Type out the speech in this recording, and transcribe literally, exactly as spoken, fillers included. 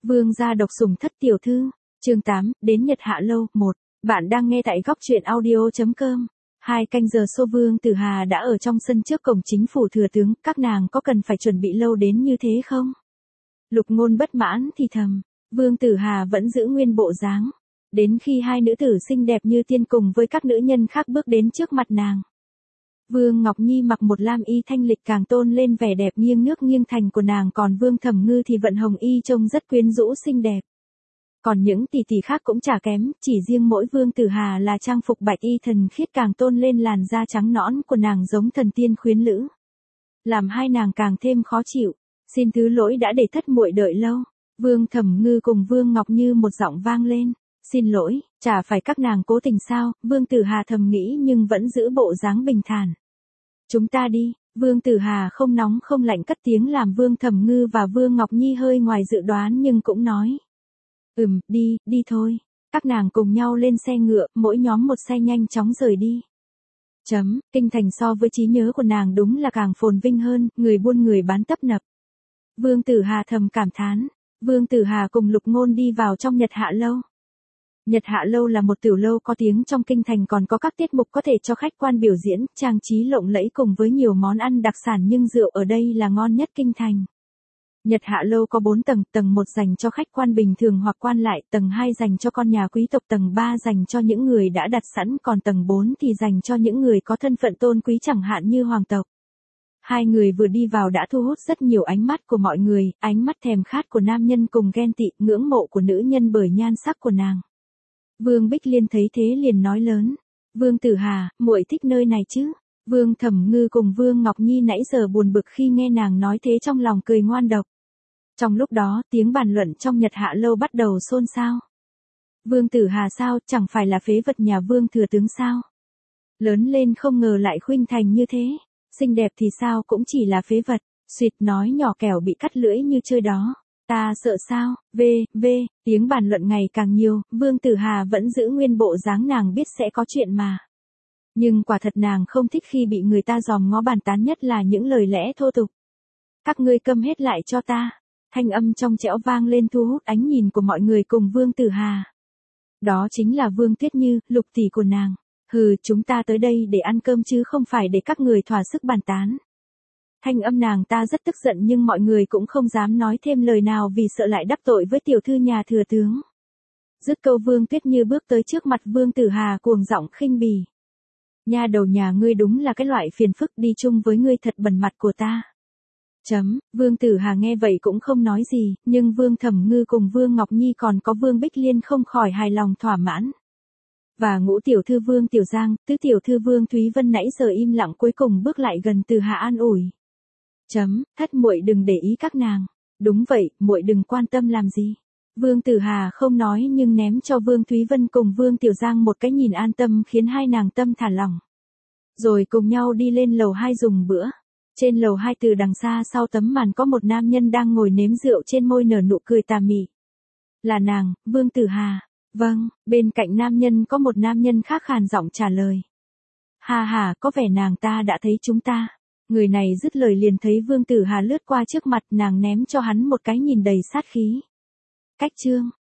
Vương gia độc sủng thất tiểu thư, chương tám, đến Nhật Hạ Lâu, một. Bạn đang nghe tại góc truyện audio.com. Hai canh giờ sau Vương Tử Hà đã ở trong sân trước cổng chính phủ thừa tướng, các nàng có cần phải chuẩn bị lâu đến như thế không? Lục Ngôn bất mãn thì thầm, Vương Tử Hà vẫn giữ nguyên bộ dáng. Đến khi hai nữ tử xinh đẹp như tiên cùng với các nữ nhân khác bước đến trước mặt nàng. Vương Ngọc Nhi mặc một lam y thanh lịch càng tôn lên vẻ đẹp nghiêng nước nghiêng thành của nàng, còn Vương Thẩm Ngư thì vận hồng y trông rất quyến rũ xinh đẹp. Còn những tỷ tỷ khác cũng chả kém, chỉ riêng mỗi Vương Tử Hà là trang phục bạch y thần khiết càng tôn lên làn da trắng nõn của nàng giống thần tiên khuyến lữ. Làm hai nàng càng thêm khó chịu, xin thứ lỗi đã để thất muội đợi lâu. Vương Thẩm Ngư cùng Vương Ngọc Như một giọng vang lên. Xin lỗi, chả phải các nàng cố tình sao? Vương Tử Hà thầm nghĩ nhưng vẫn giữ bộ dáng bình thản. Chúng ta đi, Vương Tử Hà không nóng không lạnh cất tiếng làm Vương Thẩm Ngư và Vương Ngọc Nhi hơi ngoài dự đoán nhưng cũng nói. Ừm, đi, đi thôi. Các nàng cùng nhau lên xe ngựa, mỗi nhóm một xe nhanh chóng rời đi. Chấm, kinh thành so với trí nhớ của nàng đúng là càng phồn vinh hơn, người buôn người bán tấp nập. Vương Tử Hà thầm cảm thán. Vương Tử Hà cùng Lục Ngôn đi vào trong Nhật Hạ Lâu. Nhật Hạ Lâu là một tiểu lâu có tiếng trong kinh thành, còn có các tiết mục có thể cho khách quan biểu diễn, trang trí lộng lẫy cùng với nhiều món ăn đặc sản, nhưng rượu ở đây là ngon nhất kinh thành. Nhật Hạ Lâu có bốn tầng, tầng một dành cho khách quan bình thường hoặc quan lại, tầng hai dành cho con nhà quý tộc, tầng ba dành cho những người đã đặt sẵn, còn tầng bốn thì dành cho những người có thân phận tôn quý chẳng hạn như hoàng tộc. Hai người vừa đi vào đã thu hút rất nhiều ánh mắt của mọi người, ánh mắt thèm khát của nam nhân cùng ghen tị, ngưỡng mộ của nữ nhân bởi nhan sắc của nàng. Vương Bích Liên thấy thế liền nói lớn, Vương Tử Hà, muội thích nơi này chứ? Vương Thẩm Ngư cùng Vương Ngọc Nhi nãy giờ buồn bực khi nghe nàng nói thế trong lòng cười ngoan độc. Trong lúc đó tiếng bàn luận trong Nhật Hạ Lâu bắt đầu xôn xao. Vương Tử Hà sao, chẳng phải là phế vật nhà Vương Thừa Tướng sao? Lớn lên không ngờ lại khuynh thành như thế, xinh đẹp thì sao cũng chỉ là phế vật, suýt nói nhỏ kẻo bị cắt lưỡi như chơi đó. Ta sợ sao, v, v, tiếng bàn luận ngày càng nhiều, Vương Tử Hà vẫn giữ nguyên bộ dáng, nàng biết sẽ có chuyện mà. Nhưng quả thật nàng không thích khi bị người ta dòm ngó bàn tán, nhất là những lời lẽ thô tục. Các ngươi câm hết lại cho ta. Thanh âm trong trẻo vang lên thu hút ánh nhìn của mọi người cùng Vương Tử Hà. Đó chính là Vương Tuyết Như, lục tỷ của nàng. Hừ, chúng ta tới đây để ăn cơm chứ không phải để các người thỏa sức bàn tán. Thanh âm nàng ta rất tức giận nhưng mọi người cũng không dám nói thêm lời nào vì sợ lại đắc tội với tiểu thư nhà thừa tướng. Dứt câu Vương Tuyết Như bước tới trước mặt Vương Tử Hà cuồng giọng khinh bỉ. Nha đầu nhà ngươi đúng là cái loại phiền phức, đi chung với ngươi thật bẩn mặt của ta. Chấm, Vương Tử Hà nghe vậy cũng không nói gì, nhưng Vương Thẩm Ngư cùng Vương Ngọc Nhi còn có Vương Bích Liên không khỏi hài lòng thỏa mãn. Và ngũ tiểu thư Vương Tiểu Giang, tứ tiểu thư Vương Thúy Vân nãy giờ im lặng cuối cùng bước lại gần Tử Hà an ủi. Chấm, thất muội đừng để ý các nàng. Đúng vậy, muội đừng quan tâm làm gì. Vương Tử Hà không nói nhưng ném cho Vương Thúy Vân cùng Vương Tiểu Giang một cái nhìn an tâm khiến hai nàng tâm thả lỏng. Rồi cùng nhau đi lên lầu hai dùng bữa. Trên lầu hai từ đằng xa sau tấm màn có một nam nhân đang ngồi nếm rượu, trên môi nở nụ cười tà mị. Là nàng, Vương Tử Hà. Vâng, bên cạnh nam nhân có một nam nhân khác khàn giọng trả lời. Hà hà, có vẻ nàng ta đã thấy chúng ta. Người này dứt lời liền thấy Vương Tử Hà lướt qua trước mặt, nàng ném cho hắn một cái nhìn đầy sát khí. Cách chương,